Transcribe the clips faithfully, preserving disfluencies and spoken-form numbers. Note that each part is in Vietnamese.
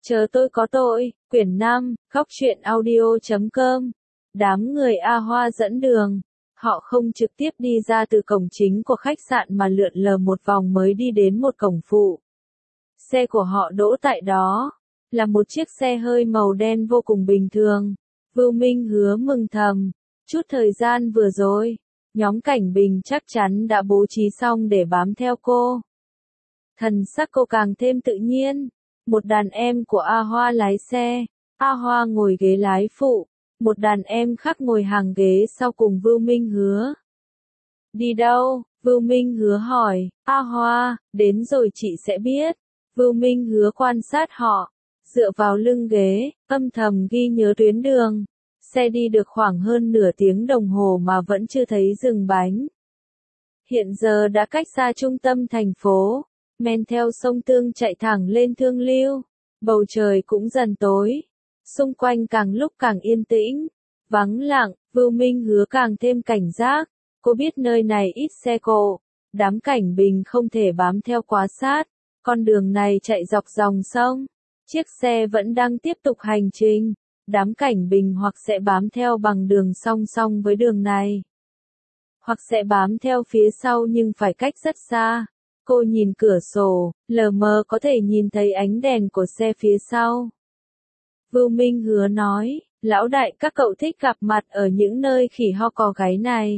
Chờ tôi có tội, quyển năm, góc truyện audio chấm com. Đám người A Hoa dẫn đường. Họ không trực tiếp đi ra từ cổng chính của khách sạn mà lượn lờ một vòng mới đi đến một cổng phụ. Xe của họ đỗ tại đó, là một chiếc xe hơi màu đen vô cùng bình thường. Vưu Minh Hứa mừng thầm, chút thời gian vừa rồi, nhóm Cảnh Bình chắc chắn đã bố trí xong để bám theo cô. Thần sắc cô càng thêm tự nhiên. Một đàn em của A Hoa lái xe, A Hoa ngồi ghế lái phụ, một đàn em khác ngồi hàng ghế sau cùng Vưu Minh Hứa. Đi đâu? Vưu Minh Hứa hỏi. A Hoa, đến rồi chị sẽ biết. Vưu Minh Hứa quan sát họ, dựa vào lưng ghế, âm thầm ghi nhớ tuyến đường. Xe đi được khoảng hơn nửa tiếng đồng hồ mà vẫn chưa thấy dừng bánh. Hiện giờ đã cách xa trung tâm thành phố. Men theo sông Tương chạy thẳng lên Thương Lưu, bầu trời cũng dần tối, xung quanh càng lúc càng yên tĩnh, vắng lặng. Vưu Minh Hứa càng thêm cảnh giác, cô biết nơi này ít xe cộ, đám Cảnh Bình không thể bám theo quá sát, con đường này chạy dọc dòng sông, chiếc xe vẫn đang tiếp tục hành trình, đám Cảnh Bình hoặc sẽ bám theo bằng đường song song với đường này, hoặc sẽ bám theo phía sau nhưng phải cách rất xa. Cô nhìn cửa sổ, lờ mờ có thể nhìn thấy ánh đèn của xe phía sau. Vưu Minh Hứa nói, lão đại các cậu thích gặp mặt ở những nơi khỉ ho cò gáy này.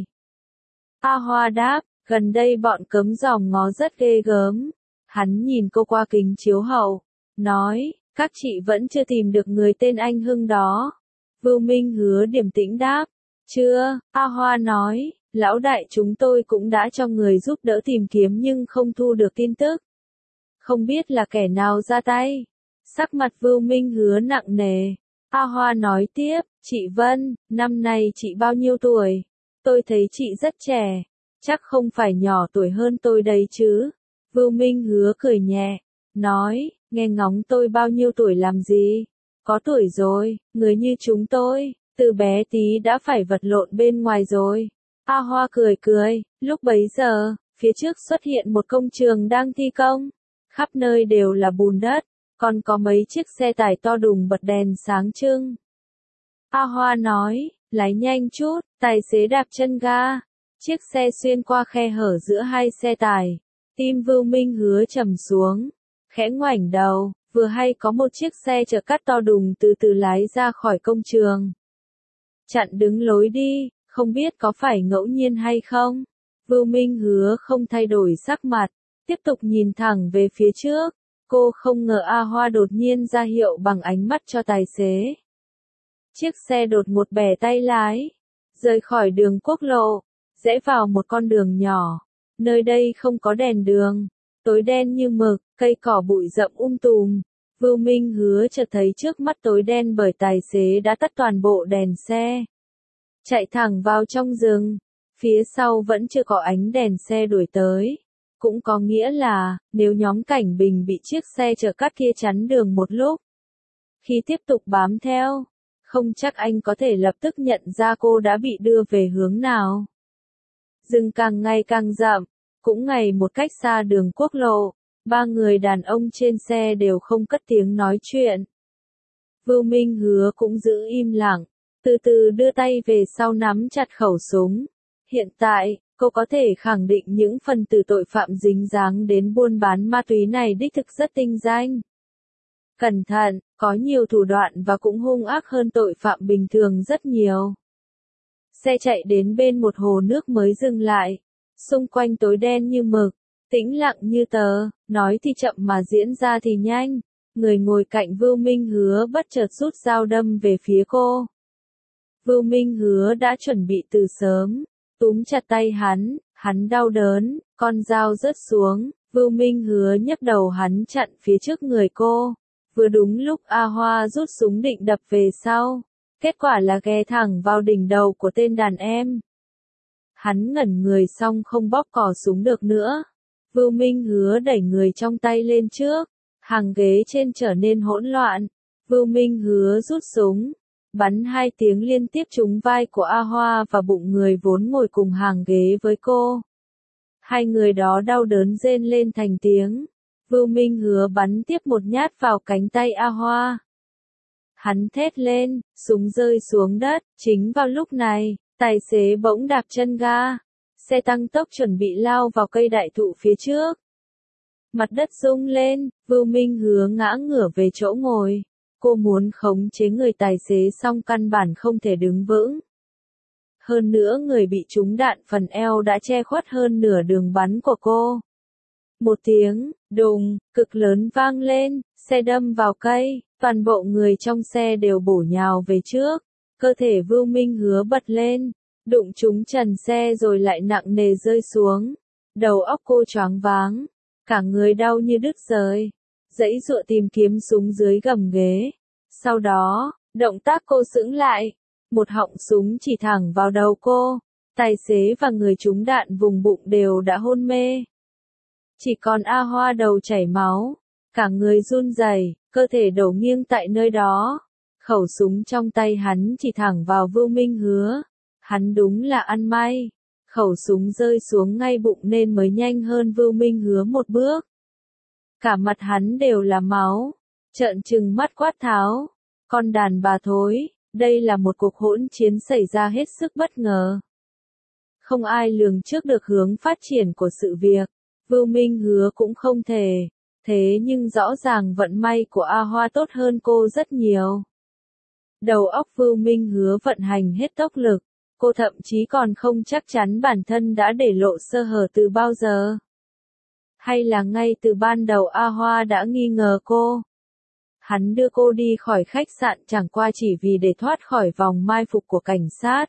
A Hoa đáp, gần đây bọn cấm dòm ngó rất ghê gớm. Hắn nhìn cô qua kính chiếu hậu, nói, các chị vẫn chưa tìm được người tên anh Hưng đó. Vưu Minh Hứa điềm tĩnh đáp, chưa. A Hoa nói, lão đại chúng tôi cũng đã cho người giúp đỡ tìm kiếm nhưng không thu được tin tức. Không biết là kẻ nào ra tay. Sắc mặt Vưu Minh Hứa nặng nề. A Hoa nói tiếp, chị Vân, năm nay chị bao nhiêu tuổi? Tôi thấy chị rất trẻ. Chắc không phải nhỏ tuổi hơn tôi đấy chứ. Vưu Minh Hứa cười nhẹ, nói, nghe ngóng tôi bao nhiêu tuổi làm gì? Có tuổi rồi, người như chúng tôi, từ bé tí đã phải vật lộn bên ngoài rồi. A Hoa cười cười, lúc bấy giờ, phía trước xuất hiện một công trường đang thi công. Khắp nơi đều là bùn đất, còn có mấy chiếc xe tải to đùng bật đèn sáng trưng. A Hoa nói, lái nhanh chút, tài xế đạp chân ga. Chiếc xe xuyên qua khe hở giữa hai xe tải. Tim Vưu Minh Hứa trầm xuống, khẽ ngoảnh đầu, vừa hay có một chiếc xe chở cát to đùng từ từ lái ra khỏi công trường. Chặn đứng lối đi. Không biết có phải ngẫu nhiên hay không? Vưu Minh Hứa không thay đổi sắc mặt, tiếp tục nhìn thẳng về phía trước. Cô không ngờ A Hoa đột nhiên ra hiệu bằng ánh mắt cho tài xế. Chiếc xe đột ngột bẻ tay lái, rời khỏi đường quốc lộ, rẽ vào một con đường nhỏ. Nơi đây không có đèn đường, tối đen như mực, cây cỏ bụi rậm um tùm. Vưu Minh Hứa chợt thấy trước mắt tối đen bởi tài xế đã tắt toàn bộ đèn xe. Chạy thẳng vào trong rừng, phía sau vẫn chưa có ánh đèn xe đuổi tới. Cũng có nghĩa là, nếu nhóm Cảnh Bình bị chiếc xe chở cát kia chắn đường một lúc, khi tiếp tục bám theo, không chắc anh có thể lập tức nhận ra cô đã bị đưa về hướng nào. Rừng càng ngày càng rậm, cũng ngày một cách xa đường quốc lộ, ba người đàn ông trên xe đều không cất tiếng nói chuyện. Vưu Minh Hứa cũng giữ im lặng. Từ từ đưa tay về sau nắm chặt khẩu súng. Hiện tại, cô có thể khẳng định những phần tử tội phạm dính dáng đến buôn bán ma túy này đích thực rất tinh danh. Cẩn thận, có nhiều thủ đoạn và cũng hung ác hơn tội phạm bình thường rất nhiều. Xe chạy đến bên một hồ nước mới dừng lại. Xung quanh tối đen như mực, tĩnh lặng như tờ, nói thì chậm mà diễn ra thì nhanh. Người ngồi cạnh Vưu Minh Hứa bất chợt rút dao đâm về phía cô. Vưu Minh Hứa đã chuẩn bị từ sớm, túm chặt tay hắn, hắn đau đớn, con dao rớt xuống, Vưu Minh Hứa nhấc đầu hắn chặn phía trước người cô. Vừa đúng lúc A Hoa rút súng định đập về sau, kết quả là ghé thẳng vào đỉnh đầu của tên đàn em. Hắn ngẩn người xong không bóp cò súng được nữa. Vưu Minh Hứa đẩy người trong tay lên trước, hàng ghế trên trở nên hỗn loạn. Vưu Minh Hứa rút súng, bắn hai tiếng liên tiếp trúng vai của A Hoa và bụng người vốn ngồi cùng hàng ghế với cô. Hai người đó đau đớn rên lên thành tiếng. Vưu Minh Hứa bắn tiếp một nhát vào cánh tay A Hoa. Hắn thét lên, súng rơi xuống đất, chính vào lúc này, tài xế bỗng đạp chân ga. Xe tăng tốc chuẩn bị lao vào cây đại thụ phía trước. Mặt đất rung lên, Vưu Minh Hứa ngã ngửa về chỗ ngồi. Cô muốn khống chế người tài xế song căn bản không thể đứng vững. Hơn nữa người bị trúng đạn phần eo đã che khuất hơn nửa đường bắn của cô. Một tiếng, đùng, cực lớn vang lên, xe đâm vào cây, toàn bộ người trong xe đều bổ nhào về trước. Cơ thể Vưu Minh Hứa bật lên, đụng trúng trần xe rồi lại nặng nề rơi xuống. Đầu óc cô choáng váng, cả người đau như đứt rời. Giãy giụa tìm kiếm súng dưới gầm ghế. Sau đó, động tác cô sững lại. Một họng súng chỉ thẳng vào đầu cô. Tài xế và người trúng đạn vùng bụng đều đã hôn mê. Chỉ còn A Hoa đầu chảy máu. Cả người run rẩy, cơ thể đổ nghiêng tại nơi đó. Khẩu súng trong tay hắn chỉ thẳng vào Vưu Minh Hứa. Hắn đúng là ăn may. Khẩu súng rơi xuống ngay bụng nên mới nhanh hơn Vưu Minh Hứa một bước. Cả mặt hắn đều là máu. Trợn trừng mắt quát tháo. Con đàn bà thối, đây là một cuộc hỗn chiến xảy ra hết sức bất ngờ. Không ai lường trước được hướng phát triển của sự việc. Vưu Minh Hứa cũng không thể. Thế nhưng rõ ràng vận may của A Hoa tốt hơn cô rất nhiều. Đầu óc Vưu Minh Hứa vận hành hết tốc lực. Cô thậm chí còn không chắc chắn bản thân đã để lộ sơ hở từ bao giờ. Hay là ngay từ ban đầu A Hoa đã nghi ngờ cô. Hắn đưa cô đi khỏi khách sạn chẳng qua chỉ vì để thoát khỏi vòng mai phục của cảnh sát.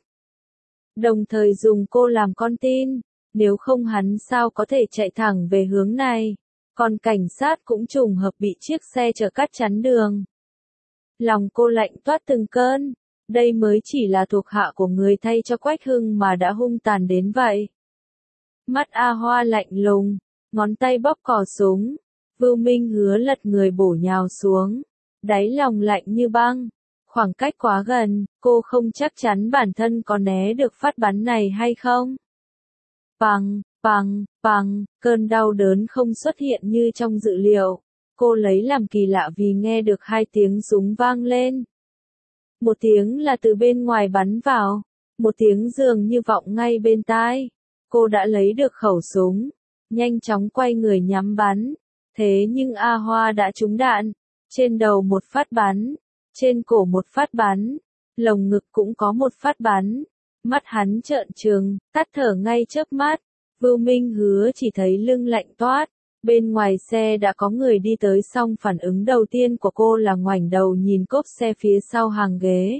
Đồng thời dùng cô làm con tin, nếu không hắn sao có thể chạy thẳng về hướng này. Còn cảnh sát cũng trùng hợp bị chiếc xe chở cát chắn đường. Lòng cô lạnh toát từng cơn. Đây mới chỉ là thuộc hạ của người thay cho Quách Hưng mà đã hung tàn đến vậy. Mắt A Hoa lạnh lùng, ngón tay bóp cò súng. Vưu Minh Hứa lật người bổ nhào xuống. Đáy lòng lạnh như băng. Khoảng cách quá gần, cô không chắc chắn bản thân có né được phát bắn này hay không. Pằng, pằng, pằng, cơn đau đớn không xuất hiện như trong dự liệu. Cô lấy làm kỳ lạ vì nghe được hai tiếng súng vang lên. Một tiếng là từ bên ngoài bắn vào, một tiếng dường như vọng ngay bên tai. Cô đã lấy được khẩu súng, nhanh chóng quay người nhắm bắn. Thế nhưng A Hoa đã trúng đạn, trên đầu một phát bắn, trên cổ một phát bắn, lồng ngực cũng có một phát bắn. Mắt hắn trợn trừng, tắt thở ngay chớp mắt. Vưu Minh Hứa chỉ thấy lưng lạnh toát. Bên ngoài xe đã có người đi tới, xong phản ứng đầu tiên của cô là ngoảnh đầu nhìn cốp xe phía sau hàng ghế.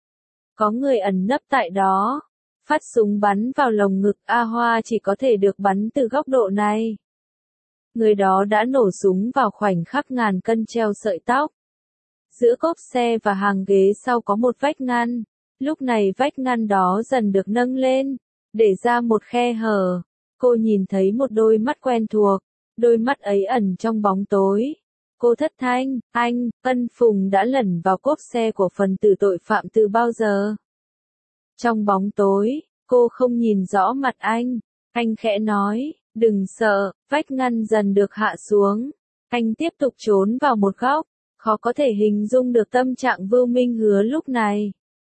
Có người ẩn nấp tại đó. Phát súng bắn vào lồng ngực A Hoa chỉ có thể được bắn từ góc độ này. Người đó đã nổ súng vào khoảnh khắc ngàn cân treo sợi tóc. Giữa cốp xe và hàng ghế sau có một vách ngăn. Lúc này vách ngăn đó dần được nâng lên, để ra một khe hở. Cô nhìn thấy một đôi mắt quen thuộc. Đôi mắt ấy ẩn trong bóng tối. Cô thất thanh, anh, Ân Phùng đã lẩn vào cốp xe của phần tử tội phạm từ bao giờ? Trong bóng tối, cô không nhìn rõ mặt anh. Anh khẽ nói, đừng sợ, vách ngăn dần được hạ xuống. Anh tiếp tục trốn vào một góc. Khó có thể hình dung được tâm trạng Vưu Minh Hứa lúc này.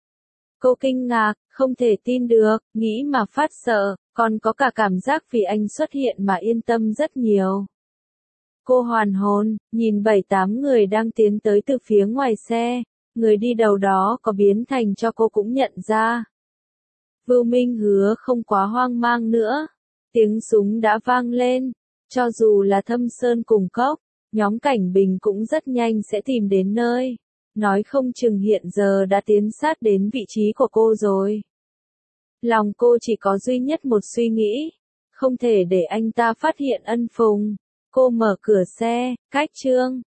Cô kinh ngạc, không thể tin được, nghĩ mà phát sợ, còn có cả cảm giác vì anh xuất hiện mà yên tâm rất nhiều. Cô hoàn hồn, nhìn bảy tám người đang tiến tới từ phía ngoài xe, người đi đầu đó có biến thành cho cô cũng nhận ra. Vưu Minh Hứa không quá hoang mang nữa, tiếng súng đã vang lên, cho dù là Thâm Sơn cùng Cốc, nhóm Cảnh Bình cũng rất nhanh sẽ tìm đến nơi. Nói không chừng hiện giờ đã tiến sát đến vị trí của cô rồi. Lòng cô chỉ có duy nhất một suy nghĩ. Không thể để anh ta phát hiện Ân Phùng. Cô mở cửa xe, cách Trương.